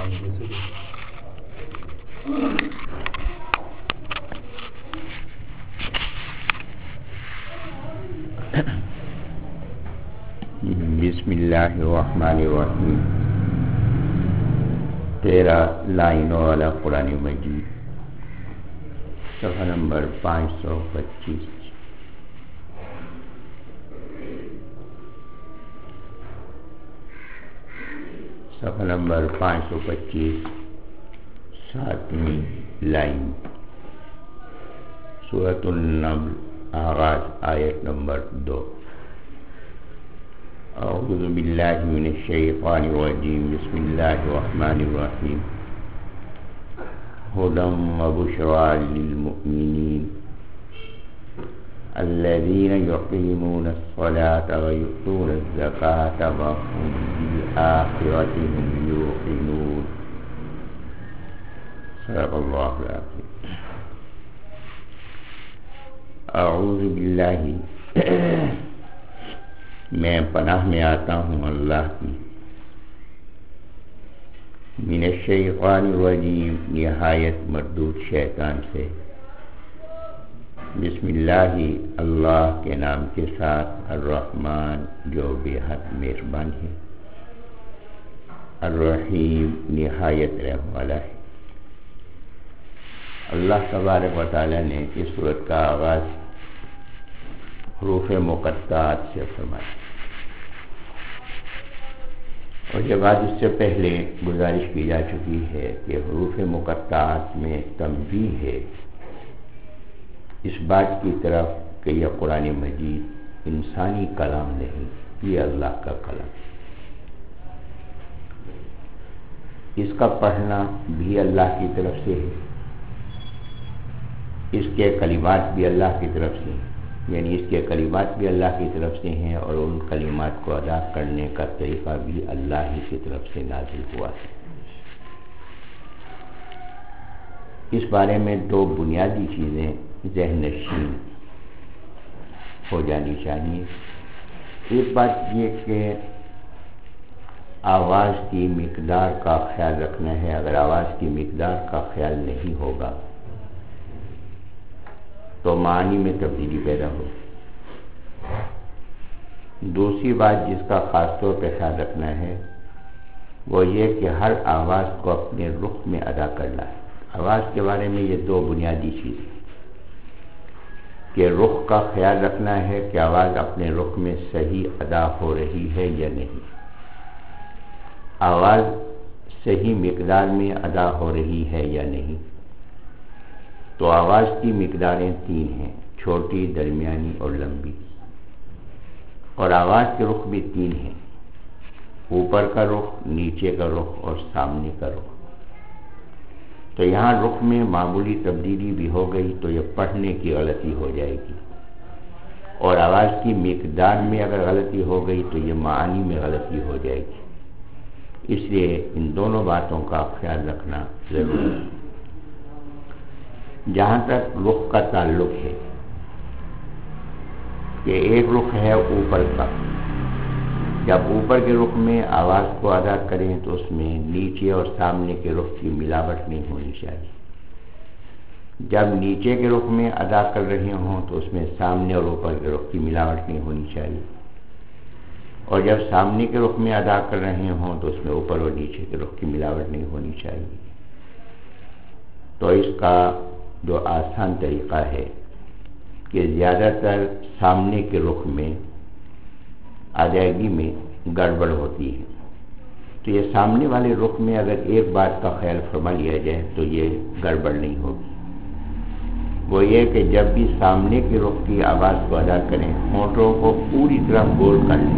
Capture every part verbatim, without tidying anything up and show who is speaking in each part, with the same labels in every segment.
Speaker 1: بسم اللہ الرحمن الرحیم. تیرہ لائنوں والا قرآن مجید، صفحہ نمبر پانچ سو پچیس. صفحہ نمبر پانچ سو پچیس، ساتویں لائن، سورۃ النمل، آغاز آیت نمبر دو. اعوذ باللہ من الشیطان الرجیم. بسم اللہ الرحمن الرحیم. ھدی وبشریٰ للمؤمنین الذین یقیمون الصلاة ویؤتون الزکاة وهم بالآخرة هم یوقنون. صدق اللہ العظیم. اعوذ باللہ، میں پناہ میں آتا ہوں اللہ کی، من الشیطان الرجیم، نہایت مردود شیطان سے. بسم اللہ، اللہ کے نام کے ساتھ، الرحمن جو بے حد مہربان ہے، الرحیم نہایت رحم والا ہے. اللہ تبارک و تعالی نے اس سورت کا آغاز حروف مقطعات سے فرمایا، اور یہ بات اس سے پہلے گزارش کی جا چکی ہے کہ حروف مقطعات میں تنبیہ ہے اس بات کی طرف کہ یہ قرآن مجید انسانی کلام نہیں، یہ اللہ کا کلام. اس کا پڑھنا بھی اللہ کی طرف سے ہے، اس کے کلمات بھی اللہ کی طرف سے ہیں، یعنی اس کے کلمات بھی اللہ کی طرف سے ہیں، اور ان کلمات کو ادا کرنے کا طریقہ بھی اللہ ہی کی طرف سے نازل ہوا ہے. اس بارے میں دو بنیادی چیزیں ذہن نشین ہو جانی چاہیے. ایک بات یہ کہ آواز کی مقدار کا خیال رکھنا ہے. اگر آواز کی مقدار کا خیال نہیں ہوگا تو معنی میں تبدیلی پیدا ہو. دوسری بات جس کا خاص طور پہ خیال رکھنا ہے وہ یہ کہ ہر آواز کو اپنے رخ میں ادا کرنا ہے. آواز کے بارے میں یہ دو بنیادی چیزیں کہ رخ کا خیال رکھنا ہے کہ آواز اپنے رخ میں صحیح ادا ہو رہی ہے یا نہیں، آواز صحیح مقدار میں ادا ہو رہی ہے یا نہیں. تو آواز کی مقداریں تین ہیں، چھوٹی، درمیانی اور لمبی. اور آواز کے رخ بھی تین ہیں، اوپر کا رخ، نیچے کا رخ اور سامنے کا رخ. تو یہاں رخ میں معمولی تبدیلی بھی ہو گئی تو یہ پڑھنے کی غلطی ہو جائے گی، اور آواز کی مقدار میں اگر غلطی ہو گئی تو یہ معانی میں غلطی ہو جائے گی. اس لیے ان دونوں باتوں کا خیال رکھنا ضروری ہے. جہاں تک رخ کا تعلق ہے کہ ایک رخ ہے اوپر کا، جب اوپر کے رخ میں آواز کو ادا کریں تو اس میں نیچے اور سامنے کے رخ کی ملاوٹ نہیں ہونی چاہیے. جب نیچے کے رخ میں ادا کر رہے ہوں تو اس میں سامنے اور اوپر کے رخ کی ملاوٹ نہیں ہونی چاہیے، اور جب سامنے کے رخ میں ادا کر رہے ہوں تو اس میں اوپر اور نیچے کے رخ کی ملاوٹ نہیں ہونی چاہیے. تو اس کا جو آسان طریقہ ہے کہ زیادہ تر سامنے کے رخ میں ادائیگی میں گڑبڑ ہوتی ہے. تو یہ سامنے والے رخ میں اگر ایک بات کا خیال فرما لیا جائے تو یہ گڑبڑ نہیں ہوگی. وہ یہ کہ جب بھی سامنے کے رخ کی آواز کو ادا کریں، ہونٹوں کو پوری طرح گول کر لیں.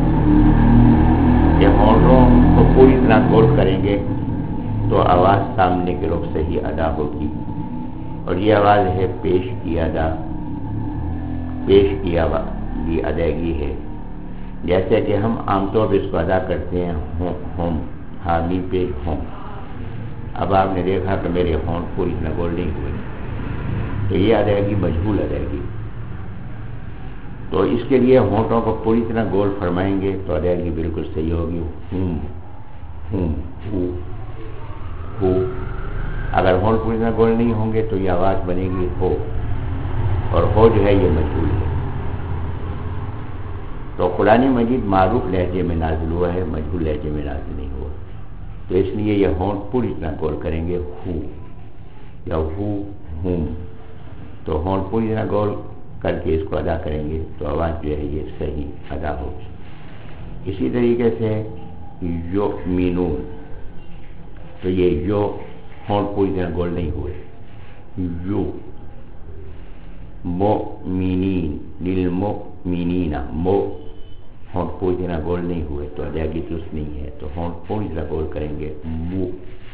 Speaker 1: کہ ہونٹوں کو پوری طرح گول کریں گے تو آواز سامنے کے رخ سے ہی ادا ہوگی. اور یہ آواز ہے پیش کی ادا، پیش کی آواز ادائیگی ہے. جیسے کہ ہم عام طور پر اس کو ادا کرتے ہیں ہوں ہم حامی پہ ہوں. اب آپ نے دیکھا کہ میرے ہونٹ پوری طرح گول نہیں ہوئے تو یہ ادائیگی مجہول ادائیگی. تو اس کے لیے ہونٹوں کو پوری طرح گول فرمائیں گے تو ادائیگی بالکل صحیح ہوگی. ہوں ہوں ہوں ہو. اگر ہونٹ پوری طرح گول نہیں ہوں گے تو یہ آواز بنے گی ہو، اور ہو جو ہے یہ مجہول ہے. تو قرآن مجید معروف لہجے میں نازل ہوا ہے، مجہول لہجے میں نازل نہیں ہوا. تو اس لیے یہ ہونٹ پوری طرح گول کریں گے ہو یا ہو ہوں. تو ہونٹ پوری طرح گول کر کے اس کو ادا کریں گے تو آواز جو ہے یہ صحیح ادا ہوگی. اسی طریقے سے یو مینون، تو یہ یو ہونٹ پوری طرح گول نہیں ہوئے. یو مؤمنین للمؤمنین، مو ہونٹ پوری طرح گول نہیں ہوئے تو ادائیگی درست نہیں ہے. تو ہونٹ پوری طرح گول کریں گے مو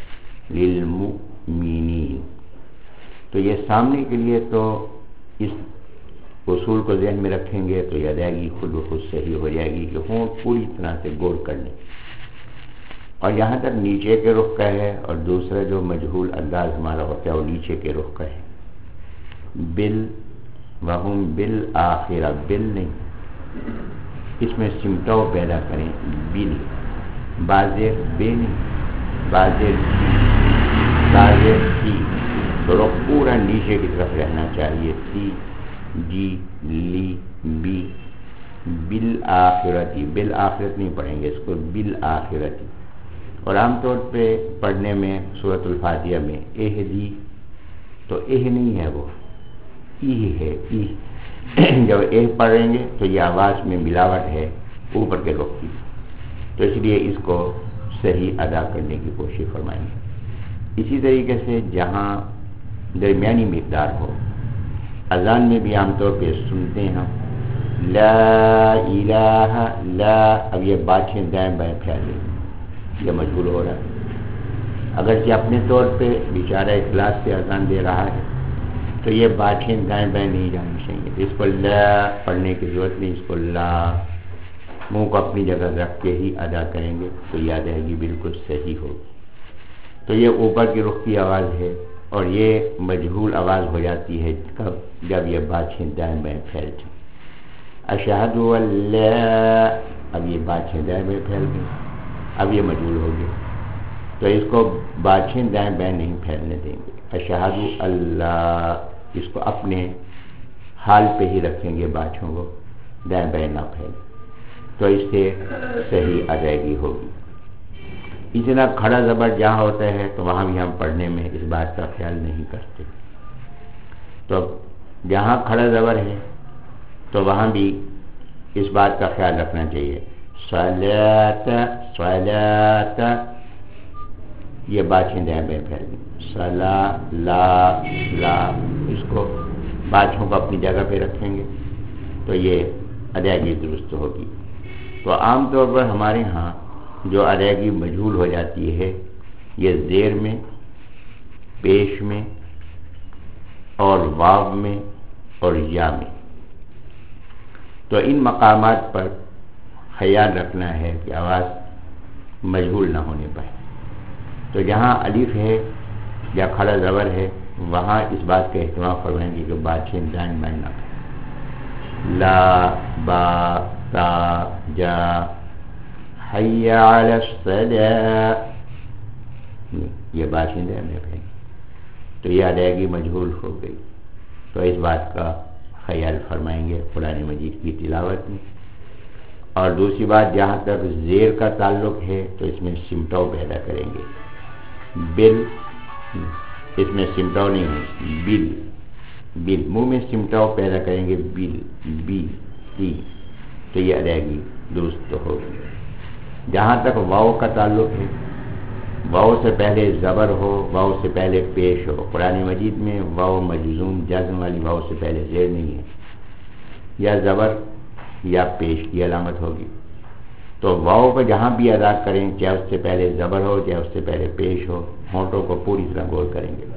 Speaker 1: للمؤمنین. تو یہ سامنے کے لیے تو اس اصول کو ذہن میں رکھیں گے تو یہ ادائیگی خود بخود صحیح ہو جائے گی کہ ہونٹ پوری طرح سے گول کرنے. اور یہاں تک نیچے کے رخ کا ہے، اور دوسرا جو مجہول انداز ہمارا ہوتا ہے وہ نیچے کے رخ کا ہے. بل وہم بالآخرہ، بل نہیں، اس میں سمٹاؤ پیدا کریں. بل بازر بے نہیں، بازر بازر سی، تو رخ پورا نیچے کی طرف رہنا چاہیے. سی جی لی بی. بالآخرتی، بالآخرت نہیں پڑھیں گے اس کو، بالآخرتی. اور عام طور پہ پڑھنے میں سورۃ الفاتحہ میں اہدی، تو اہ نہیں ہے، وہ ای ہے. ای جب اہ پڑھیں گے تو یہ آواز میں ملاوٹ ہے اوپر کے رخ کی، تو اس لیے اس کو صحیح ادا کرنے کی کوشش فرمائیں گے. اسی طریقے سے جہاں درمیانی مقدار ہو، اذان میں بھی عام طور پہ سنتے ہیں ہم لا الہ لا، اب یہ باتیں دائیں بائیں پھیلے، یہ مجبور ہو رہا ہے. اگرچہ اپنے طور پہ بیچارہ اخلاص سے اذان دے رہا ہے تو یہ باتیں دائیں بائیں نہیں جانی چاہیے. اس کو لا پڑھنے کی ضرورت نہیں، اس کو لا منہ کو اپنی جگہ رکھ کے ہی ادا کریں گے تو یاد رہے گی، بالکل صحیح ہوگی. تو یہ اوپر کی رخ کی آواز ہے، اور یہ مجہول آواز ہو جاتی ہے کب؟ جب یہ باتیں دائیں بائیں پھیل جائیں. اشہد ان لا، اب یہ باتیں دائیں بائیں پھیل گئی، اب یہ مجہول ہو گیا. تو اس کو باتیں دائیں بائیں نہیں پھیلنے دیں گے. اشہد اللہ، اس کو اپنے حال پہ ہی رکھیں گے، باتوں کو دائیں بائیں نہ پھیلے، تو اس سے صحیح ادائیگی ہوگی. اسی طرح کھڑا زبر جہاں ہوتا ہے تو وہاں بھی ہم پڑھنے میں اس بات کا خیال نہیں کرتے. تو جہاں کھڑا زبر ہے تو وہاں بھی اس بات کا خیال رکھنا چاہیے. صلاۃ صلاۃ، یہ باتیں دائیں بائیں پھیل گئی. صلا لا لا، اس کو باتوں کو اپنی جگہ پہ رکھیں گے تو یہ ادائیگی درست ہوگی. تو عام طور پر ہمارے ہاں جو ادائیگی مجہول ہو جاتی ہے یہ زیر میں، پیش میں، اور واو میں اور یا میں. تو ان مقامات پر خیال رکھنا ہے کہ آواز مجہول نہ ہونے پائے. تو جہاں الف ہے یا کھڑا زبر ہے وہاں اس بات کا اہتمام فرمائیں گے کہ باتیں دائیں بائیں نہ کریں. لا با تا جا حی علی الصلاۃ، یہ باتیں دائیں بائیں پھیلیں تو یہ ادائیگی مجہول ہو گئی. تو اس بات کا خیال فرمائیں گے قرآن مجید کی تلاوت میں. اور دوسری بات، جہاں تک زیر کا تعلق ہے تو اس میں سمٹاؤ پیدا کریں گے. بل، اس میں سمٹاؤ نہیں ہے، بل بل، منہ میں سمٹاؤ پیدا کریں گے، بل بی سی، تو یہ ادائیگی درست ہوگی. جہاں تک واؤ کا تعلق ہے، واؤ سے پہلے زبر ہو، واؤ سے پہلے پیش ہو. قرآن مجید میں واؤ مجزوم جزم والی واؤ سے پہلے زیر نہیں ہے، یا زبر یا پیش کی علامت ہوگی. تو واؤ کو جہاں بھی ادا کریں، چاہے اس سے پہلے زبر ہو چاہے اس سے پہلے پیش ہو، ہونٹوں کو پوری طرح گول کریں گے.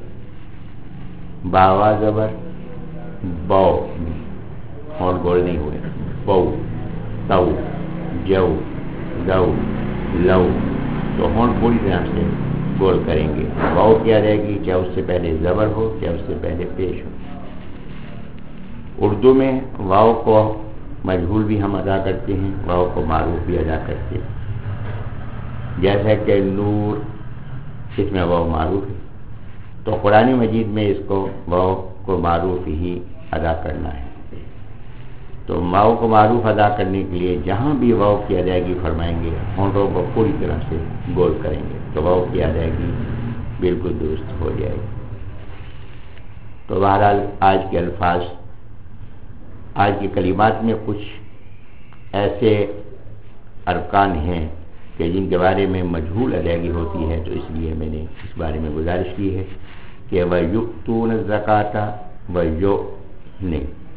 Speaker 1: باوا زبر بو، ہونٹ گول نہیں ہوئے. بو تو جو دو لو، تو ہونٹ پوری طرح سے گول کریں گے. واؤ کیا رہے گی؟ چاہے اس سے پہلے زبر ہو چاہے اس سے پہلے پیش ہو. اردو میں واؤ کو مجہول بھی ہم ادا کرتے ہیں، واؤ کو معروف بھی ادا کرتے ہیں. جیسا کہ نور اس میں واو معروف ہے، تو قرآن مجید میں اس کو واو کو معروف ہی ادا کرنا ہے۔ تو واو کو معروف ادا کرنے کے لیے جہاں بھی واو کی ادائیگی فرمائیں گے ہونٹوں کو پوری طرح سے گول کریں گے تو واو کی ادائیگی بالکل درست ہو جائے گی۔ تو بہرحال آج کے الفاظ، آج کے کلمات میں کچھ ایسے ارکان ہیں کہ جن کے بارے میں مجہول ادائیگی ہوتی ہے، تو اس لیے میں نے اس بارے میں گزارش کی ہے کہ وَيُؤْتُونَ الزَّكَاةَ وَيُؤْنِ،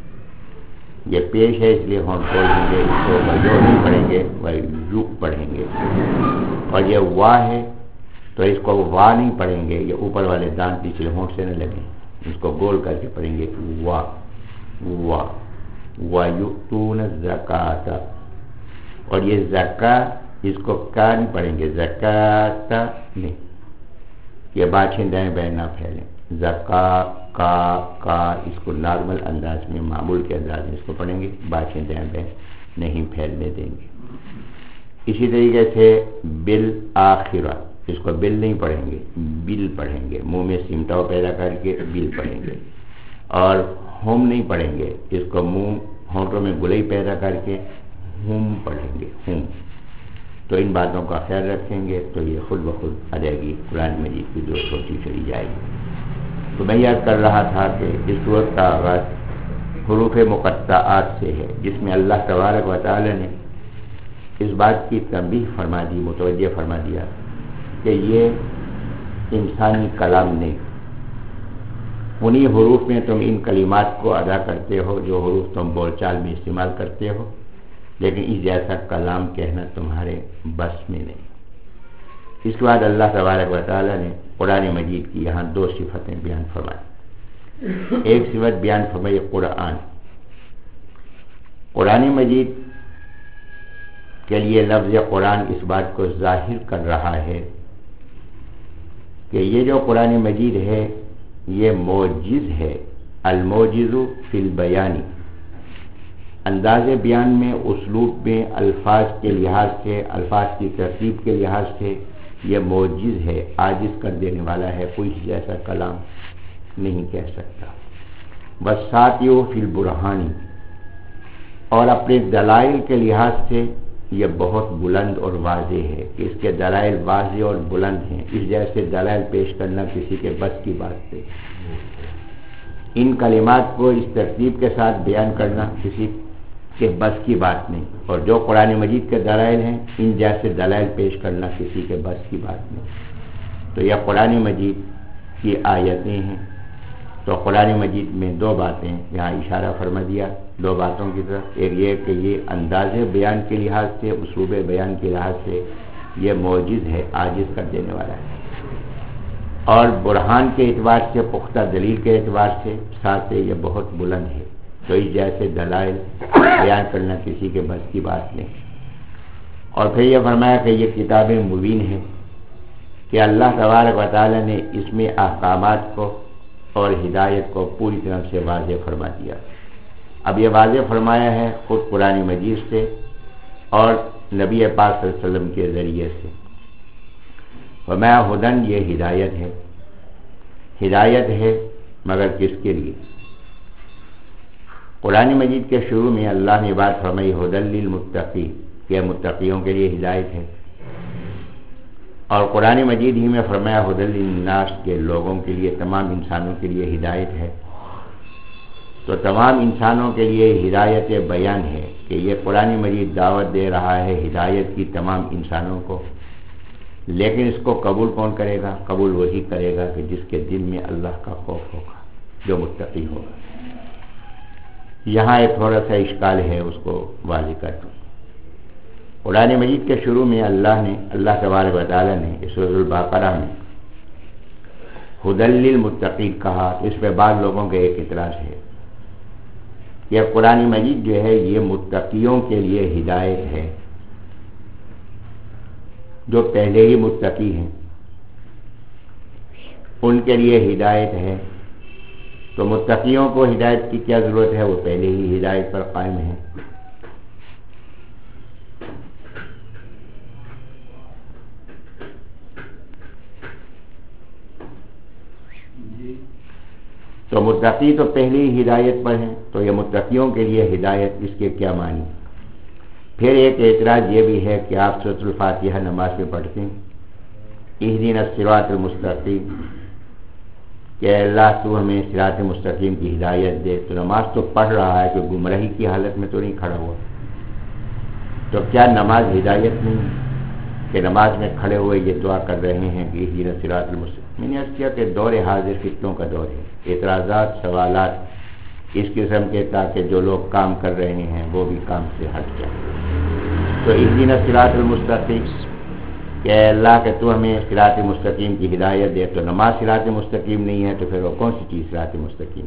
Speaker 1: یہ پیش ہے اس لیے ہم پڑھیں گے، اس کو وَيُؤْ نہیں پڑھیں گے، وَيُؤْ پڑھیں گے، اور یہ وا ہے تو اس کو وا نہیں پڑھیں گے، یہ اوپر والے دانت پچھلے ہونٹ سے نہ لگیں، اس کو گول کر کے پڑھیں گے وا وا وَيُؤْتُونَ الزَّكَاةَ، اور یہ زکات اس کو کا نہیں پڑھیں گے، زکات نہیں، یہ باتیں دائیں بائیں نہ پھیلیں، زکا کا کا اس کو نارمل انداز میں، معمول کے انداز میں اس کو پڑھیں گے، باتیں دائیں بائیں نہیں پھیلنے دیں گے۔ اسی طریقے سے بالآخرہ، اس کو بل نہیں پڑھیں گے، بل پڑھیں گے، منہ میں سمٹاؤ پیدا کر کے بل پڑھیں گے، اور ہم نہیں پڑھیں گے، اس کو منہ ہونٹوں میں گلئی پیدا کر کے ہم پڑھیں گے، ہم۔ تو ان باتوں کا خیال رکھیں گے تو یہ خود بخود ادائیگی قرآن مجید کی درست ہوتی چلی جائے گی۔ تو میں یاد کر رہا تھا کہ اس صورت کا آغاز حروف مقطعات سے ہے، جس میں اللہ تبارک و تعالی نے اس بات کی تنبیہ فرما دی، متوجہ فرما دیا کہ یہ انسانی کلام نہیں، انہی حروف میں تم ان کلمات کو ادا کرتے ہو جو حروف تم بول چال میں استعمال کرتے ہو، لیکن اس جیسا کلام کہنا تمہارے بس میں نہیں۔ اس کے بعد اللہ تبارک و تعالی نے قرآن مجید کی یہاں دو صفتیں بیان فرمائی۔ ایک صفت بیان فرمائی قرآن، قرآن مجید کے لیے لفظ قرآن اس بات کو ظاہر کر رہا ہے کہ یہ جو قرآن مجید ہے یہ معجز ہے، المعجز فی البیان، انداز بیان میں، اسلوب میں، الفاظ کے لحاظ سے، الفاظ کی ترتیب کے لحاظ سے یہ معجز ہے، عاجز کر دینے والا ہے، کوئی جیسا کلام نہیں کہہ سکتا۔ وَالسَّاطِعُ فِي الْبُرْهَانِ، اور اپنے دلائل کے لحاظ سے یہ بہت بلند اور واضح ہے کہ اس کے دلائل واضح اور بلند ہیں، اس جیسے دلائل پیش کرنا کسی کے بس کی بات نہیں، ان کلمات کو اس ترتیب کے ساتھ بیان کرنا کسی کے بس کی بات نہیں، اور جو قرآن مجید کے دلائل ہیں ان جیسے دلائل پیش کرنا کسی کے بس کی بات نہیں۔ تو یہ قرآن مجید کی آیتیں ہیں، تو قرآن مجید میں دو باتیں یہاں اشارہ فرما دیا، دو باتوں کی طرف، ایک یہ کہ یہ انداز بیان کے لحاظ سے، اسلوب بیان کے لحاظ سے یہ معجز ہے، عاجز کر دینے والا ہے، اور برہان کے اعتبار سے، پختہ دلیل کے اعتبار سے ساتھ سے یہ بہت بلند ہے، تو اس جیسے دلائل بیان کرنا کسی کے بس کی بات نہیں۔ اور پھر یہ فرمایا کہ یہ کتاب مبین ہے کہ اللہ تبارک و تعالی نے اس میں احکامات کو اور ہدایت کو پوری طرح سے واضح فرما دیا۔ اب یہ واضح فرمایا ہے خود قرآن مجید سے اور نبی پاک صلی اللہ علیہ وسلم کے ذریعے سے۔ وما ہدن، یہ ہدایت ہے، ہدایت ہے مگر کس کے لیے؟ قرآن مجید کے شروع میں اللہ نے بات فرمائی ہدی للمتقین، کہ متقیوں کے لیے ہدایت ہے، اور قرآن مجید ہی میں فرمایا ہدی للناس، کے لوگوں کے لیے، تمام انسانوں کے لیے ہدایت ہے۔ تو تمام انسانوں کے لیے ہدایت بیان ہے کہ یہ قرآن مجید دعوت دے رہا ہے ہدایت کی تمام انسانوں کو، لیکن اس کو قبول کون کرے گا؟ قبول وہی کرے گا کہ جس کے دل میں اللہ کا خوف ہوگا، جو متقی ہوگا۔ یہاں ایک تھوڑا سا اشکال ہے، اس کو واضح کر دوں۔ قرآن مجید کے شروع میں اللہ نے، اللہ تبارک و تعالی نے سورۃ البقرہ میں ہدی للمتقین کہا، تو اس پہ بعض لوگوں کے ایک اعتراض ہے کہ قرآن مجید جو ہے یہ متقیوں کے لیے ہدایت ہے، جو پہلے ہی متقی ہیں ان کے لیے ہدایت ہے، تو متقیوں کو ہدایت کی کیا ضرورت ہے؟ وہ پہلے ہی ہدایت پر قائم ہیں۔ تو متقی تو پہلے ہی ہدایت پر ہیں، تو یہ متقیوں کے لیے ہدایت، اس کے کیا معنی؟ پھر ایک اعتراض یہ بھی ہے کہ آپ سورۃ الفاتحہ نماز میں پڑھتے ہیں، اہدنا الصراط المستقیم، کہ اللہ تو ہمیں صراط مستقیم کی ہدایت دے، تو نماز تو پڑھ رہا ہے کہ گمراہی کی حالت میں تو نہیں کھڑا ہوا، تو کیا نماز ہدایت نہیں ہے کہ نماز میں کھڑے ہوئے یہ دعا کر رہے ہیں کہ اہدنا الصراط المستقیم؟ میں نے عرض کیا کہ دور حاضر فتنوں کا دور ہے، اعتراضات، سوالات اس قسم کے، تاکہ جو لوگ کام کر رہے ہیں وہ بھی کام سے ہٹ جائیں۔ تو اہدنا الصراط المستقیم کہ اے اللہ کہ تو ہمیں صراط مستقیم کی ہدایت دے، تو نماز صراط مستقیم نہیں ہے تو پھر وہ کون سی چیز صراط مستقیم؟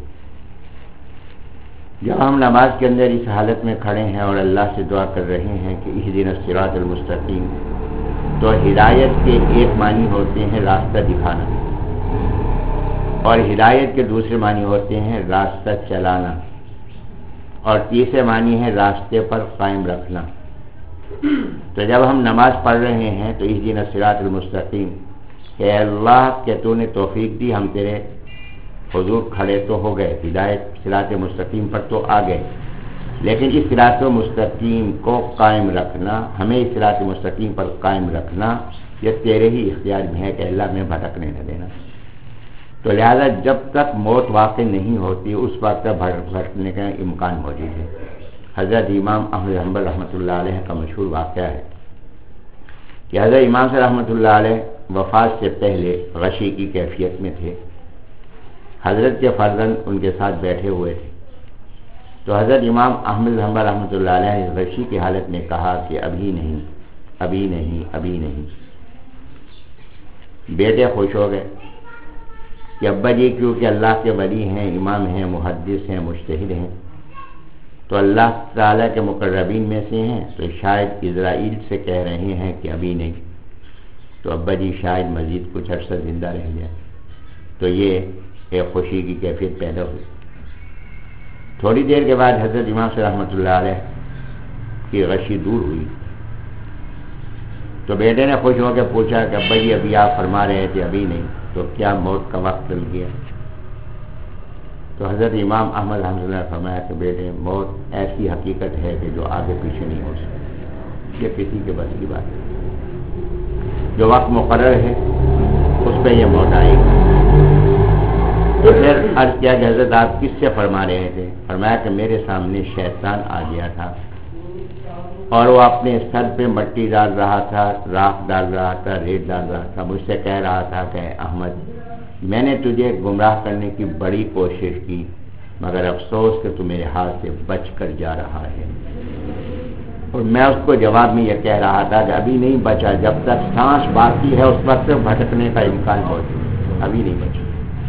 Speaker 1: جب ہم نماز کے اندر اس حالت میں کھڑے ہیں اور اللہ سے دعا کر رہے ہیں کہ اہدنا الصراط المستقیم، تو ہدایت کے ایک معنی ہوتے ہیں راستہ دکھانا، اور ہدایت کے دوسرے معنی ہوتے ہیں راستہ چلانا، اور تیسرے معنی ہے راستے پر قائم رکھنا۔ تو جب ہم نماز پڑھ رہے ہیں تو اہدنا الصراط المستقیم کہ اللہ کہ تو نے توفیق دی، ہم تیرے حضور کھڑے تو ہو گئے، ہدایت صراط مستقیم پر تو آ گئے، لیکن اس صراط مستقیم کو قائم رکھنا، ہمیں اس صراط مستقیم پر قائم رکھنا، یہ تیرے ہی اختیار میں ہے کہ اللہ میں بھٹکنے نہ دینا۔ تو لہذا جب تک موت واقع نہیں ہوتی اس وقت تک بھٹکنے کا امکان موجود ہے۔ حضرت امام احمد بن حنبل رحمۃ اللہ علیہ کا مشہور واقعہ ہے کہ حضرت امام سے رحمۃ اللہ علیہ وفات سے پہلے غشی کی کیفیت میں تھے، حضرت کے فرزند ان کے ساتھ بیٹھے ہوئے تھے، تو حضرت امام احمد بن حنبل رحمۃ اللہ علیہ نے غشی کی حالت میں کہا کہ ابھی نہیں، ابھی نہیں، ابھی نہیں۔ بیٹے خوش ہو گئے کہ ابا جی کیونکہ اللہ کے ولی ہیں، امام ہیں، محدث ہیں، مجتہد ہیں، تو اللہ تعالیٰ کے مقربین میں سے ہیں، تو شاید اسرائیل سے کہہ رہے ہیں کہ ابھی نہیں، تو ابا جی شاید مزید کچھ عرصہ زندہ رہ جائے، تو یہ ایک خوشی کی کیفیت پیدا ہوئی۔ تھوڑی دیر کے بعد حضرت امام سے رحمۃ اللہ علیہ کی غشی دور ہوئی، تو بیٹے نے خوش ہو کے پوچھا کہ ابا جی ابھی آپ فرما رہے تھے ابھی نہیں، تو کیا موت کا وقت چل گیا؟ تو حضرت امام احمد رحمۃ اللہ نے فرمایا کہ بیٹے موت ایسی حقیقت ہے کہ جو آگے پیچھے نہیں ہو سکتی، یہ کسی کے بس کی بات ہے، جو وقت مقرر ہے اس پہ یہ موت آئے گی۔ تو پھر عرض کیا کہ حضرت آپ کس سے فرما رہے تھے؟ فرمایا کہ میرے سامنے شیطان آ گیا تھا اور وہ اپنے سر پہ مٹی ڈال رہا تھا، راکھ ڈال رہا تھا، ریت ڈال رہا تھا، مجھ سے کہہ رہا تھا کہ احمد میں نے تجھے گمراہ کرنے کی بڑی کوشش کی، مگر افسوس کہ تو میرے ہاتھ سے بچ کر جا رہا ہے، اور میں اس کو جواب میں یہ کہہ رہا تھا کہ ابھی نہیں بچا، جب تک سانس باقی ہے اس وقت تک بھٹکنے کا امکان موجود ہے، ابھی نہیں بچا۔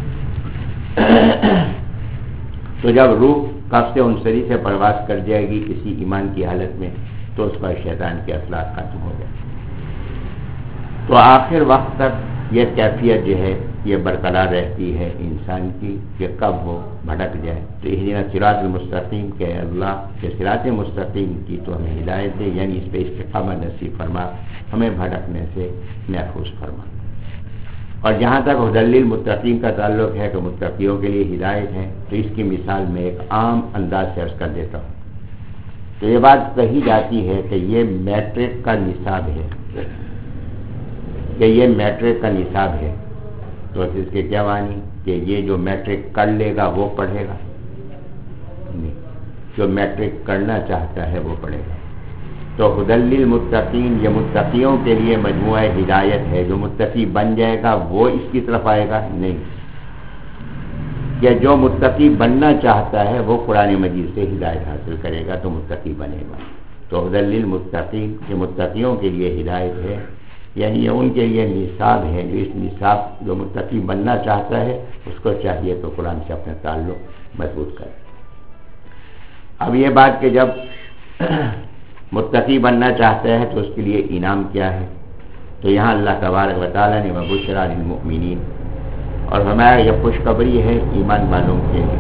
Speaker 1: تو جب روح قبض عنصری سے پرواز کر جائے گی کسی ایمان کی حالت میں تو اس پر شیطان کے اثرات ختم ہو گئے، تو آخر وقت تک یہ کیفیت جو ہے یہ برقرار رہتی ہے انسان کی کہ کب وہ بھٹک جائے۔ تو اہدنا الصراط المستقیم کہ اللہ کے صراط مستقیم کی تو ہمیں ہدایت دے، یعنی اس پہ استقامت نصیب فرما، ہمیں بھٹکنے سے محفوظ فرما۔ اور جہاں تک ہدی للمتقین کا تعلق ہے کہ متقیوں کے لیے ہدایت ہے، تو اس کی مثال میں ایک عام انداز سے عرض کر دیتا ہوں۔ تو یہ بات کہی جاتی ہے کہ یہ میٹرک کا نصاب ہے، کہ یہ میٹرک کا نصاب ہے، تو اس کے کیا معنی کہ یہ جو میٹرک کر لے گا وہ پڑھے گا؟ نہیں، جو میٹرک کرنا چاہتا ہے وہ پڑھے گا۔ تو ہدی للمتقین یہ متقیوں کے لیے مجموعہ ہدایت ہے، جو متقی بن جائے گا وہ اس کی طرف آئے گا؟ نہیں، کہ جو متقی بننا چاہتا ہے وہ قرآن مجید سے ہدایت حاصل کرے گا تو متقی بنے گا۔ تو ہدی للمتقین یہ متقیوں کے لیے ہدایت ہے، یعنی یہ ان کے لیے نصاب ہے، جو اس نصاب جو متقی بننا چاہتا ہے اس کو چاہیے تو قرآن سے اپنا تعلق مضبوط کرے۔ اب یہ بات کہ جب متقی بننا چاہتا ہے تو اس کے لیے انعام کیا ہے، تو یہاں اللہ تبارک و تعالیٰ نے وبشریٰ للمؤمنین اور ہمارا یہ خوشخبری ہے ایمان والوں کے لیے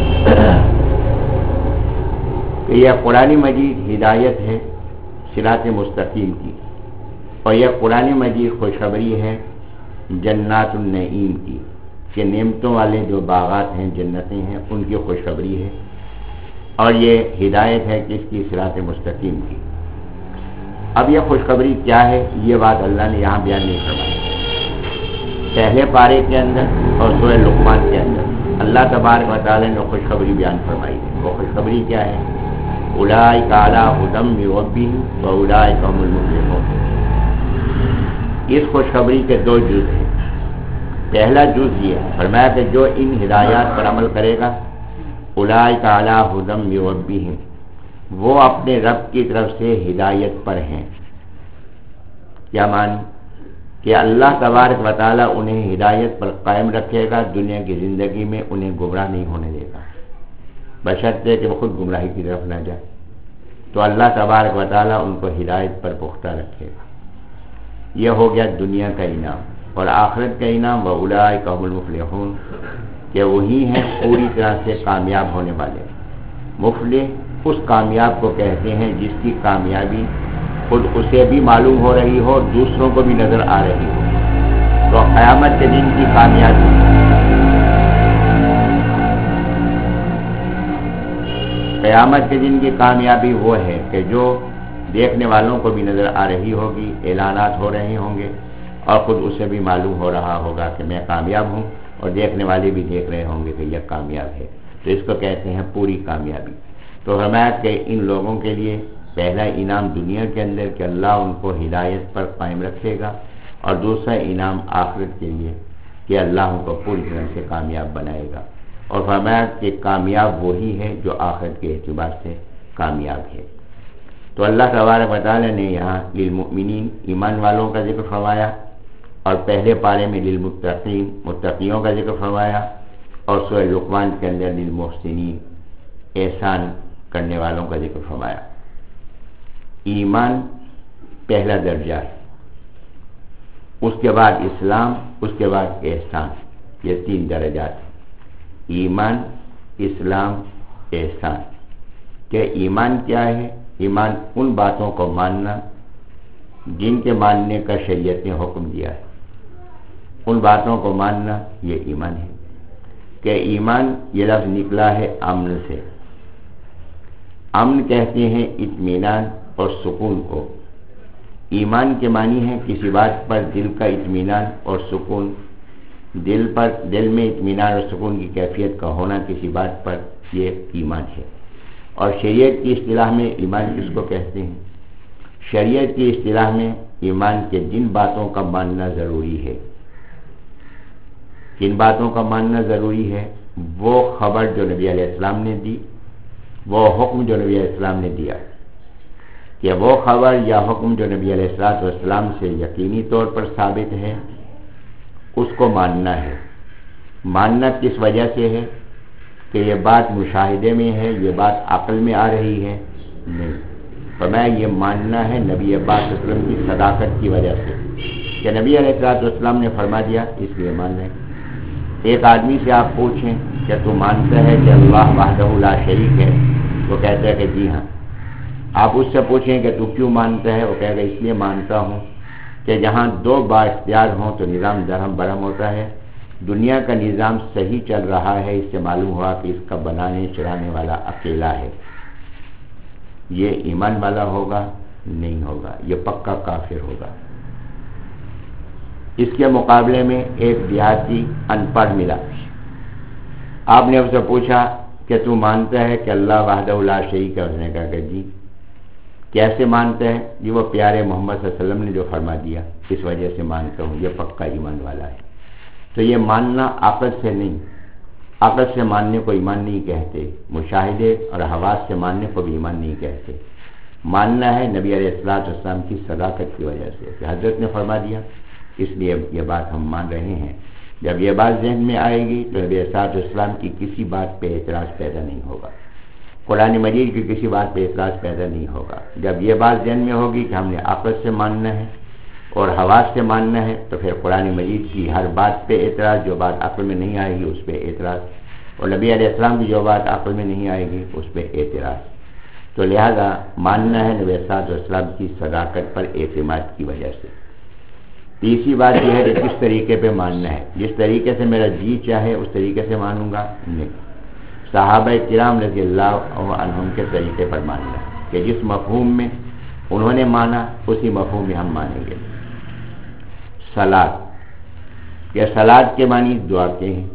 Speaker 1: کہ یہ قرآن مجید ہدایت ہے صراط مستقیم کی، اور یہ قرآن مجید خوشخبری ہے جنات النعیم کی، کہ نعمتوں والے جو باغات ہیں، جنتیں ہیں، ان کی خوشخبری ہے، اور یہ ہدایت ہے کس کی؟ صراط مستقیم کی۔ اب یہ خوشخبری کیا ہے؟ یہ بات اللہ نے یہاں بیان نہیں فرمائی۔ پہلے پارے کے اندر اور سورہ لقمان کے اندر اللہ تبارک و تعالیٰ نے خوشخبری بیان فرمائی ہے۔ وہ خوشخبری کیا ہے؟ اولئک علی ھدی من ربہم واولئک ھم المفلحون۔ اس خوشخبری کے دو جز ہیں۔ پہلا جز یہ فرمایا کہ جو ان ہدایات پر عمل کرے گا، اولئک علی ھدی من ربہم، وہ اپنے رب کی طرف سے ہدایت پر ہیں۔ کیا معنی؟ کہ اللہ تبارک و تعالیٰ انہیں ہدایت پر قائم رکھے گا، دنیا کی زندگی میں انہیں گمراہ نہیں ہونے دے گا، بشرطے کہ وہ خود گمراہی کی طرف نہ جائے۔ تو اللہ تبارک و تعالیٰ ان کو ہدایت پر پختہ رکھے گا۔ یہ ہو گیا دنیا کا انعام۔ اور آخرت کا انعام وَأُولَٰئِكَ هُمُ الْمُفْلِحُونَ، کہ وہی ہیں پوری طرح سے کامیاب ہونے والے۔ مفلح اس کامیاب کو کہتے ہیں جس کی کامیابی خود اسے بھی معلوم ہو رہی ہو، دوسروں کو بھی نظر آ رہی ہو۔ تو قیامت کے دن کی کامیابی قیامت کے دن کی کامیابی وہ ہے کہ جو دیکھنے والوں کو بھی نظر آ رہی ہوگی، اعلانات ہو رہے ہوں گے، اور خود اسے بھی معلوم ہو رہا ہوگا کہ میں کامیاب ہوں، اور دیکھنے والے بھی دیکھ رہے ہوں گے کہ یہ کامیاب ہے۔ تو اس کو کہتے ہیں پوری کامیابی۔ تو فرمایا کہ ان لوگوں کے لیے پہلا انعام دنیا کے اندر کہ اللہ ان کو ہدایت پر قائم رکھے گا، اور دوسرا انعام آخرت کے لیے کہ اللہ ان کو پوری طرح سے کامیاب بنائے گا۔ اور فرمایا کہ کامیاب وہی ہے جو آخرت کے اعتبار سے کامیاب ہے۔ تو اللہ تبارک و تعالیٰ نے یہاں للمؤمنین ایمان والوں کا ذکر فرمایا، اور پہلے پارے میں للمتقین متقیوں کا ذکر فرمایا، اور سورہ لقمان کے اندر للمحسنین احسان کرنے والوں کا ذکر فرمایا۔ ایمان پہلا درجہ ہے، اس کے بعد اسلام، اس کے بعد احسان، یہ تین درجات ہیں۔ ایمان، اسلام، احسان۔ کہ ایمان کیا ہے؟ ایمان ان باتوں کو ماننا جن کے ماننے کا شریعت نے حکم دیا ہے، ان باتوں کو ماننا یہ ایمان ہے۔ کہ ایمان یہ لفظ نکلا ہے امن سے۔ امن کہتے ہیں اطمینان اور سکون کو۔ ایمان کے معنی ہے کسی بات پر دل کا اطمینان اور سکون، دل پر دل میں اطمینان اور سکون کی کیفیت کا ہونا کسی بات پر، یہ ایمان ہے۔ اور شریعت کی اصطلاح میں ایمان کس کو کہتے ہیں؟ شریعت کی اصطلاح میں ایمان کے جن باتوں کا ماننا ضروری ہے، کن باتوں کا ماننا ضروری ہے؟ وہ خبر جو نبی علیہ السلام نے دی، وہ حکم جو نبی علیہ السلام نے دیا، کہ وہ خبر یا حکم جو نبی علیہ السلام سے یقینی طور پر ثابت ہے، اس کو ماننا ہے۔ ماننا کس وجہ سے ہے؟ کہ یہ بات مشاہدے میں ہے، یہ بات عقل میں آ رہی ہے؟ نہیں، فرمایا یہ ماننا ہے نبی پاک صلی اللہ علیہ وسلم کی صداقت کی وجہ سے، کہ نبی علیہ السلام نے فرما دیا اس لیے مان رہے ہیں۔ ایک آدمی سے آپ پوچھیں کہ تو مانتا ہے کہ اللہ وحدہ لا شریک ہے؟ وہ کہتا ہے کہ جی ہاں۔ آپ اس سے پوچھیں کہ تو کیوں مانتا ہے؟ وہ کہے گا اس لیے مانتا ہوں کہ جہاں دو با اختیار ہوں تو نظام درہم برہم ہوتا ہے۔ دنیا کا نظام صحیح چل رہا ہے، اس سے معلوم ہوا کہ اس کا بنانے چلانے والا اکیلا ہے۔ یہ ایمان والا ہوگا؟ نہیں ہوگا، یہ پکا کافر ہوگا۔ اس کے مقابلے میں ایک دیہاتی ان پڑھ ملا، آپ نے اس سے پوچھا کہ تو مانتا ہے کہ اللہ وحدہ لا شریک ہے؟ اس نے کہا کہ جی۔ کیسے مانتا ہے؟ جی وہ پیارے محمد صلی اللہ علیہ وسلم نے جو فرما دیا اس وجہ سے مانتا ہوں، یہ پکا ایمان والا ہے۔ تو یہ ماننا عقل سے نہیں، عقل سے ماننے کو ایمان نہیں کہتے، مشاہدے اور حواس سے ماننے کو بھی ایمان نہیں کہتے۔ ماننا ہے نبی علیہ السلام کی صداقت کی وجہ سے کہ حضرت نے فرما دیا، اس لیے یہ بات ہم مان رہے ہیں۔ جب یہ بات ذہن میں آئے گی تو نبی علیہ السلام کی کسی بات پہ اعتراض پیدا نہیں ہوگا، قرآن مجید کی کسی بات پہ اعتراض پیدا نہیں ہوگا۔ جب یہ بات ذہن میں ہوگی کہ ہم نے عقل سے ماننا ہے اور حواس سے ماننا ہے، تو پھر قرآن مجید کی ہر بات پہ اعتراض، جو بات عقل میں نہیں آئے گی اس پہ اعتراض، اور نبی علیہ السلام کی جو بات عقل میں نہیں آئے گی اس پہ اعتراض۔ تو لہذا ماننا ہے نبی علیہ السلام کی صداقت پر اعتماد کی وجہ سے۔ تیسری بات یہ ہے کہ کس طریقے پہ ماننا ہے. جس طریقے سے میرا جی چاہے اس طریقے سے مانوں گا نہیں. صحابہ کرام رضی اللہ عنہم کے طریقے پر ماننا ہے کہ جس مفہوم میں انہوں نے مانا اسی مفہوم میں ہم مانیں گے. صلاۃ کہ صلاۃ کے معنی دعا کے ہیں.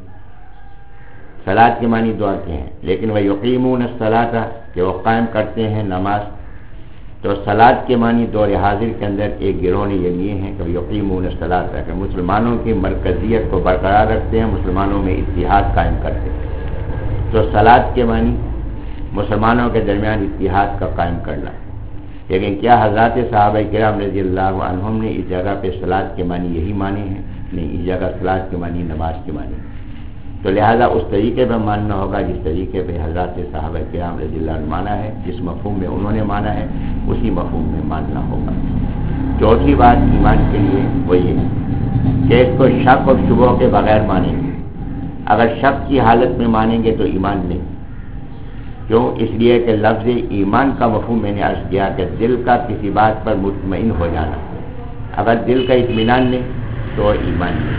Speaker 1: صلاۃ کے معنی دعا کے ہیں، لیکن وہ یقیمون الصلاۃ کہ وہ قائم کرتے ہیں نماز. تو صلاۃ کے معنی دور حاضر کے اندر ایک گروہ نے یہ لیے ہیں کہ یقیمون الصلاۃ کہ مسلمانوں کی مرکزیت کو برقرار رکھتے ہیں، مسلمانوں میں اتحاد قائم کرتے ہیں. تو صلاۃ کے معنی مسلمانوں کے درمیان اتحاد کا قائم کرنا. لیکن کیا حضرات صحابہ کرام رضی اللہ عنہم نے اس جگہ پہ صلاۃ کے معنی یہی مانے ہیں؟ نہیں، اس جگہ صلاۃ کے معنی نماز کے معنی. تو لہذا اس طریقے پہ ماننا ہوگا جس طریقے پہ حضرات صحابہ کرام رضی اللہ عنہ مانا ہے، جس مفہوم میں انہوں نے مانا ہے اسی مفہوم میں ماننا ہوگا. چوتھی بات ایمان کے لیے وہ یہ کہ اس کو شک اور شبہوں کے بغیر مانیں گے. اگر شک کی حالت میں مانیں گے تو ایمان نہیں. کیوں؟ اس لیے کہ لفظ ایمان کا مفہوم میں نے عرض کیا کہ دل کا کسی بات پر مطمئن ہو جانا. اگر دل کا اطمینان نہیں تو ایمان نہیں.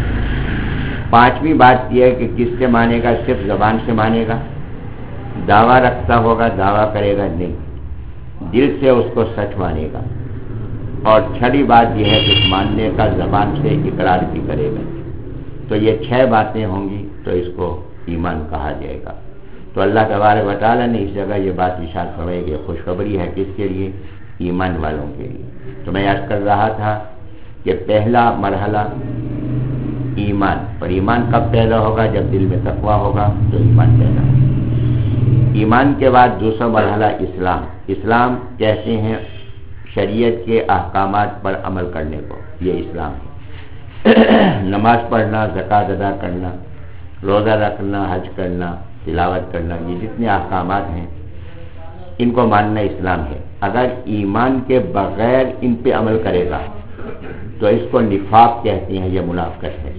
Speaker 1: پانچویں بات یہ ہے کہ کس سے مانے گا؟ صرف زبان سے مانے گا. دعویٰ رکھتا ہوگا، دعویٰ کرے گا نہیں، دل سے اس کو سچ مانے گا. اور چھٹی بات یہ ہے کہ ماننے کا زبان سے اقرار بھی کرے گا. تو یہ چھ باتیں ہوں گی تو اس کو ایمان کہا جائے گا. تو اللہ تبارک و تعالیٰ نے اس جگہ یہ بات ارشاد فرمائی کہ خوشخبری ہے کس کے لیے؟ ایمان والوں کے لیے. تو میں یاد کر رہا تھا کہ پہلا مرحلہ ایمان، اور ایمان کب پیدا ہوگا؟ جب دل میں تقویٰ ہوگا تو ایمان پیدا ہوگا. ایمان کے بعد دوسرا مرحلہ اسلام. اسلام کہتے ہیں شریعت کے احکامات پر عمل کرنے کو، یہ اسلام ہے. نماز پڑھنا، زکوٰۃ ادا کرنا، روزہ رکھنا، حج کرنا، تلاوت کرنا، یہ جتنے احکامات ہیں ان کو ماننا اسلام ہے. اگر ایمان کے بغیر ان پہ عمل کرے گا تو اس کو نفاق کہتے ہیں، یہ منافقت ہے.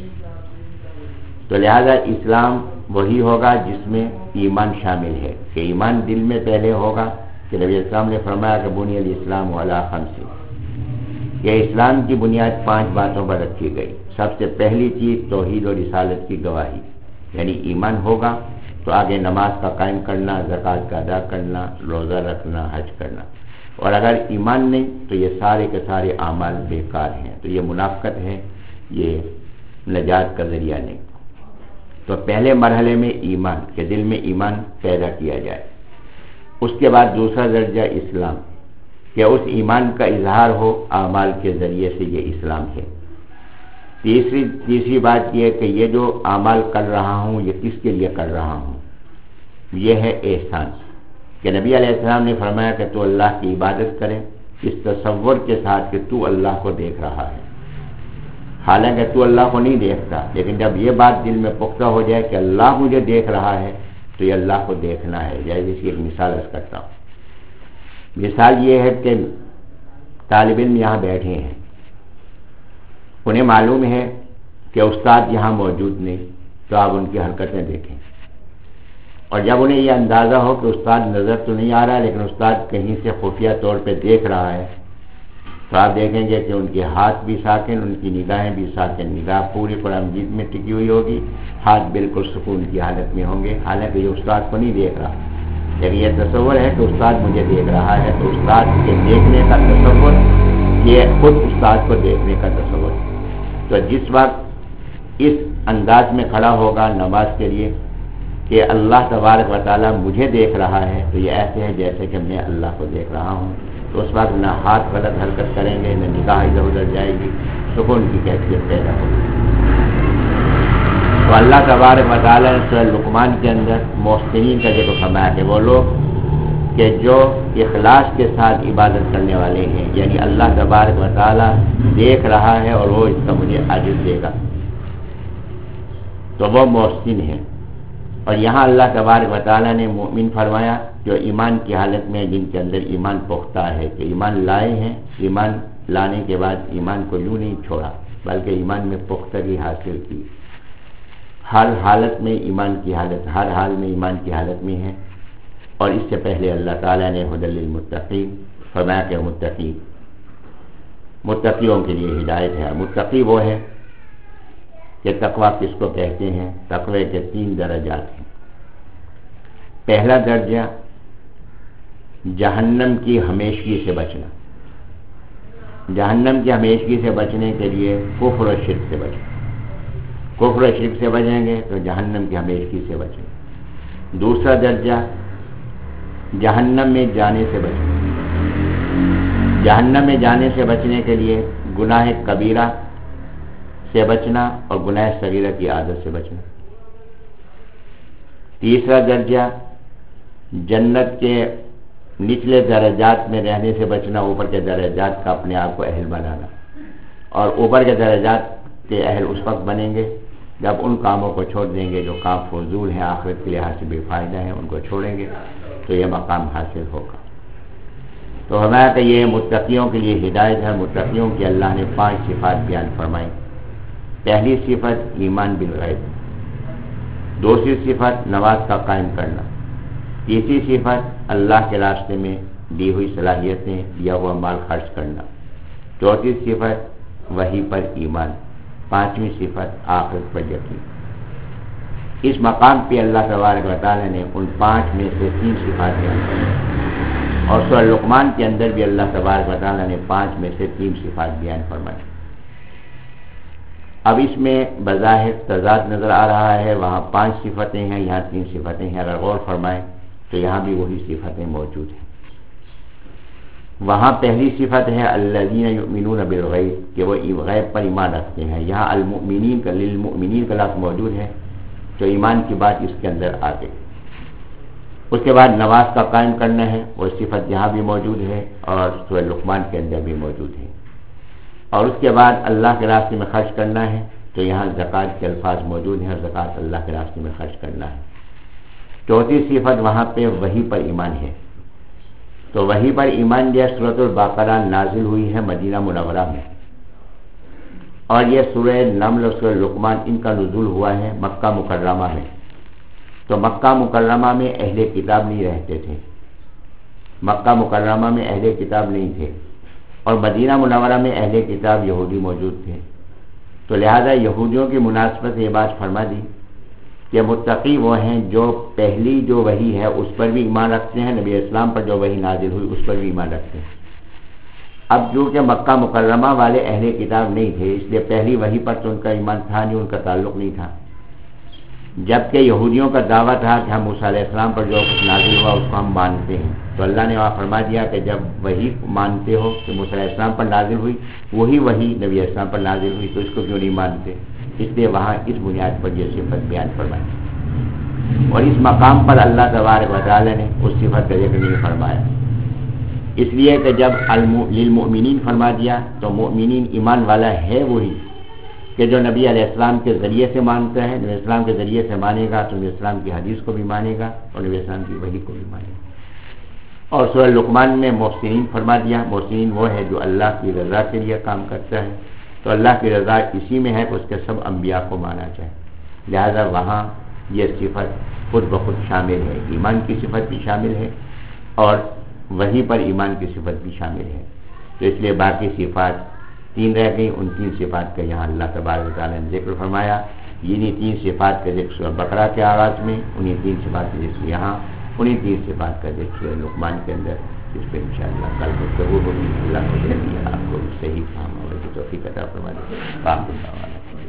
Speaker 1: تو لہذا اسلام وہی ہوگا جس میں ایمان شامل ہے کہ ایمان دل میں پہلے ہوگا کہ نبی اسلام نے فرمایا کہ بنی الاسلام علی خمس، کہ اسلام کی بنیاد پانچ باتوں پر رکھی گئی. سب سے پہلی چیز توحید اور رسالت کی گواہی، یعنی ایمان ہوگا تو آگے نماز کا قائم کرنا، زکوٰۃ کا ادا کرنا، روزہ رکھنا، حج کرنا. اور اگر ایمان نہیں تو یہ سارے کے سارے اعمال بیکار ہیں. تو یہ منافقت ہے، یہ نجات کا ذریعہ نہیں. تو پہلے مرحلے میں ایمان کہ دل میں ایمان پیدا کیا جائے. اس کے بعد دوسرا درجہ اسلام کہ اس ایمان کا اظہار ہو اعمال کے ذریعے سے، یہ اسلام ہے. تیسری تیسری بات یہ ہے کہ یہ جو اعمال کر رہا ہوں یہ کس کے لیے کر رہا ہوں؟ یہ ہے احسان کہ نبی علیہ السلام نے فرمایا کہ تو اللہ کی عبادت کرے اس تصور کے ساتھ کہ تو اللہ کو دیکھ رہا ہے. حالانکہ تو اللہ کو نہیں دیکھتا، لیکن جب یہ بات دل میں پختہ ہو جائے کہ اللہ مجھے دیکھ رہا ہے تو یہ اللہ کو دیکھنا ہے. جیسے اس کی ایک مثال عرض کرتا ہوں. مثال یہ ہے کہ طالب علم یہاں بیٹھے ہیں، انہیں معلوم ہے کہ استاد یہاں موجود نہیں، تو آپ ان کی حرکتیں دیکھیں. اور جب انہیں یہ اندازہ ہو کہ استاد نظر تو نہیں آ رہا لیکن استاد کہیں سے خفیہ طور پہ دیکھ رہا ہے، تو آپ دیکھیں گے کہ ان کے ہاتھ بھی ساکن، ان کی نگاہیں بھی ساکن. نگاہ پوری قرآن مجید میں ٹکی ہوئی ہوگی، ہاتھ بالکل سکون کی حالت میں ہوں گے. حالانکہ یہ استاد کو نہیں دیکھ رہا، لیکن یہ تصور ہے کہ استاد مجھے دیکھ رہا ہے. تو استاد کے دیکھنے کا تصور یہ خود استاد کو دیکھنے کا تصور. تو جس وقت اس انداز میں کھڑا ہوگا نماز کے لیے کہ اللہ تبارک و تعالیٰ مجھے دیکھ رہا ہے، تو یہ ایسے ہے جیسے کہ میں اللہ کو دیکھ رہا ہوں. تو اس وقت نہ ہاتھ غلط حرکت کریں گے، نہ نگاہ ادھر ادھر جائے گی، سکون کی کیفیت پیدا ہوگی. تو اللہ تبارک و تعالیٰ نے سورہ لقمان کے اندر محسنین کا ذکر فرمایا کہ وہ لوگ کہ جو اخلاص کے ساتھ عبادت کرنے والے ہیں، یعنی اللہ تبارک و تعالیٰ دیکھ رہا ہے اور وہ اس کا مجھے اجر دے گا، تو وہ محسن ہیں. اور یہاں اللہ تبارک و تعالیٰ نے مومن فرمایا جو ایمان کی حالت میں جن کے اندر ایمان پختہ ہے، کہ ایمان لائے ہیں، ایمان لانے کے بعد ایمان کو یوں نہیں چھوڑا بلکہ ایمان میں پختگی حاصل کی. ہر حالت میں ایمان کی حالت، ہر حال میں ایمان کی حالت میں ہے. اور اس سے پہلے اللہ تعالیٰ نے ھدی للمتقین فرمایا کہ متقین متقیوں کے لیے ہدایت ہے. متقی وہ ہے کہ تقویٰ کس کو کہتے ہیں. تقوی کے تین درجات ہیں. پہلا درجہ جہنم کی ہمیشگی سے بچنا. جہنم کی ہمیشگی سے بچنے کے لیے کفر و شرک سے بچنا. کفر و شرک سے بچیں گے تو جہنم کی ہمیشگی سے بچیں گے. دوسرا درجہ جہنم میں جانے سے بچنا. جہنم میں جانے سے بچنے کے لیے گناہ کبیرہ سے بچنا اور گناہ صغیرہ کی عادت سے بچنا. تیسرا درجہ جنت کے نچلے درجات میں رہنے سے بچنا، اوپر کے درجات کا اپنے آپ کو اہل بنانا. اور اوپر کے درجات کے اہل اس وقت بنیں گے جب ان کاموں کو چھوڑ دیں گے جو کام فضول ہیں، آخرت کے لحاظ سے بے فائدہ ہیں، ان کو چھوڑیں گے تو یہ مقام حاصل ہوگا. تو ہمارا کہ یہ متقیوں کے لیے ہدایت ہے. متقیوں کی اللہ نے پانچ صفات بیان فرمائی. پہلی صفت ایمان بالغیب، دوسری صفت نماز کا قائم کرنا، تیسری صفت اللہ کے راستے میں دی ہوئی صلاحیتیں، دیا ہوا مال خرچ کرنا، چوتھی صفت وحی پر ایمان، پانچویں صفت آخرت پر یقین. اس مقام پہ اللہ تبارک و تعالی نے ان پانچ میں سے تین صفات بیان کی، اور سورہ لقمان کے اندر بھی اللہ تبارک و تعالی نے پانچ میں سے تین صفات بیان فرمائی. اب اس میں بظاہر تضاد نظر آ رہا ہے. وہاں پانچ صفتیں ہیں، یہاں تین صفتیں ہیں. اگر غور فرمائیں تو یہاں بھی وہی صفتیں موجود ہیں. وہاں پہلی صفت ہے الذین یؤمنون بالغیب، کہ وہ غیب پر ایمان رکھتے ہیں. یہاں المؤمنین کا للمؤمنین کا لفظ موجود ہے تو ایمان کی بات اس کے اندر آ گئی. اس کے بعد نماز کا قائم کرنا ہے، وہ صفت یہاں بھی موجود ہے اور سورہ لقمان کے اندر بھی موجود ہے. اور اس کے بعد اللہ کے راستے میں خرچ کرنا ہے تو یہاں زکوٰۃ کے الفاظ موجود ہیں، اور زکوٰۃ اللہ کے راستے میں خرچ کرنا ہے. چوتھی صفت وہاں پہ وحی پر ایمان ہے. تو وحی پر ایمان جو سورۃ البقرہ نازل ہوئی ہے مدینہ منورہ میں، اور یہ سورہ نمل اور سورہ لقمان ان کا نزول ہوا ہے مکہ مکرمہ میں. تو مکہ مکرمہ میں اہل کتاب نہیں رہتے تھے، مکہ مکرمہ میں اہل کتاب نہیں تھے، اور مدینہ منورہ میں اہل کتاب یہودی موجود تھے. تو لہذا یہودیوں کی مناسبت سے یہ بات فرما دی کہ متقی وہ ہیں جو پہلی جو وحی ہے اس پر بھی ایمان رکھتے ہیں، نبی اسلام پر جو وحی نازل ہوئی اس پر بھی ایمان رکھتے ہیں. اب جو کہ مکہ مکرمہ والے اہل کتاب نہیں تھے، اس لیے پہلی وحی پر تو ان کا ایمان تھا نہیں، ان کا تعلق نہیں تھا. جبکہ یہودیوں کا دعویٰ تھا کہ ہم موسیٰ علیہ السلام پر جو کچھ نازل ہوا اس کو ہم مانتے ہیں. تو اللہ نے وہاں فرما دیا کہ جب وہی مانتے ہو کہ موسیٰ علیہ السلام پر نازل ہوئی، وہی وہی نبی اسلام پر نازل ہوئی، تو اس کو کیوں نہیں مانتے؟ اس لیے وہاں اس بنیاد پر یہ صفت بیان فرمائی. اور اس مقام پر اللہ تبارک و تعالی نے اس صفت کا ذکر نہیں فرمایا، اس لیے کہ جب للمؤمنین فرما دیا تو مؤمنین ایمان والا ہے وہی کہ جو نبی علیہ السلام کے ذریعے سے مانتا ہے. نبی اسلام کے ذریعے سے مانے گا تو نبی اسلام کی حدیث کو بھی مانے گا اور نبی اسلام کی وحی کو بھی مانے گا. اور سورہ لقمان میں محسنین فرما دیا. محسنین وہ ہے جو اللہ کی رضا کے لیے کام کرتا ہے. تو اللہ کی رضا اسی میں ہے کہ اس کے سب انبیاء کو مانا چاہے. لہذا وہاں یہ صفت خود بخود شامل ہے، ایمان کی صفت بھی شامل ہے اور وحی پر ایمان کی صفت بھی شامل ہے. تو اس لیے باقی صفات تین رہ گئی. ان تین صفات کا یہاں اللہ تبارک و تعالیٰ نے ذکر فرمایا. یعنی تین صفات کا ذکر سورہ بقرہ کے آغاز میں، انہیں تین صفات کا ذکر یہاں، انہیں تین صفات کا ذکر سورہ لقمان کے اندر. اس پہ انشاءاللہ کل گفتگو ہوگی. اللہ کو دے آپ کو صحیح فہم اور توفیق عطا فرما دے. باقی دعوانا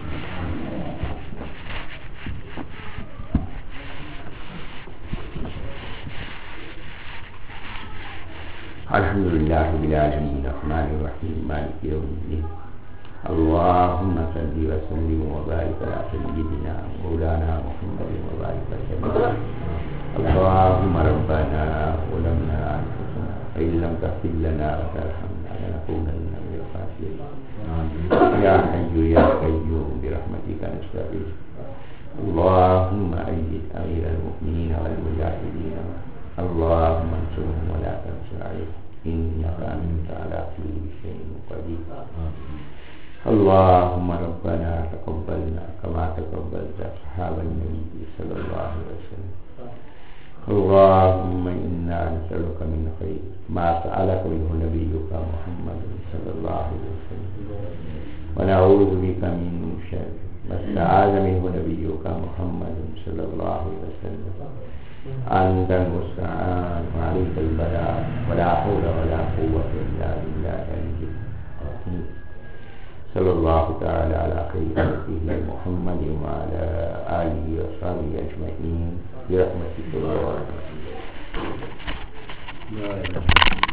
Speaker 1: الحمد للہ رب العالمین الرحمن الرحیم مالک یوم الدین اللہم صلی وسلم وبارک علی سیدنا مولانا محمد وبارک وسلم. اللہم ربنا ظلمنا انفسنا فإن لم تغفر لنا وترحمنا لنكونن من الخاسرین. یا حی یا قیوم برحمتک نستغیث. اللہم أيد أمير المؤمنین والمجاہدین. اللهم انصرهم ولا تنصر عليهم إنك أنت على كل شيء قدير. اللهم ربنا تقبلنا كما تقبلت أصحاب النبي صلى الله عليه وسلم. اللهم إنا إنا نسألك من خير ما سألك منه نبيك محمد صلى الله عليه وسلم ونعوذ بك من شر ما استعاذ منه نبيك محمد صلى الله عليه وسلم أنت المستعان وعليك البلاء ولا حول ولا قوة إلا بالله العلي العظيم صلى الله تعالى على خير خلقه محمد وعلى آله وصحبه أجمعين برحمتك يا رب.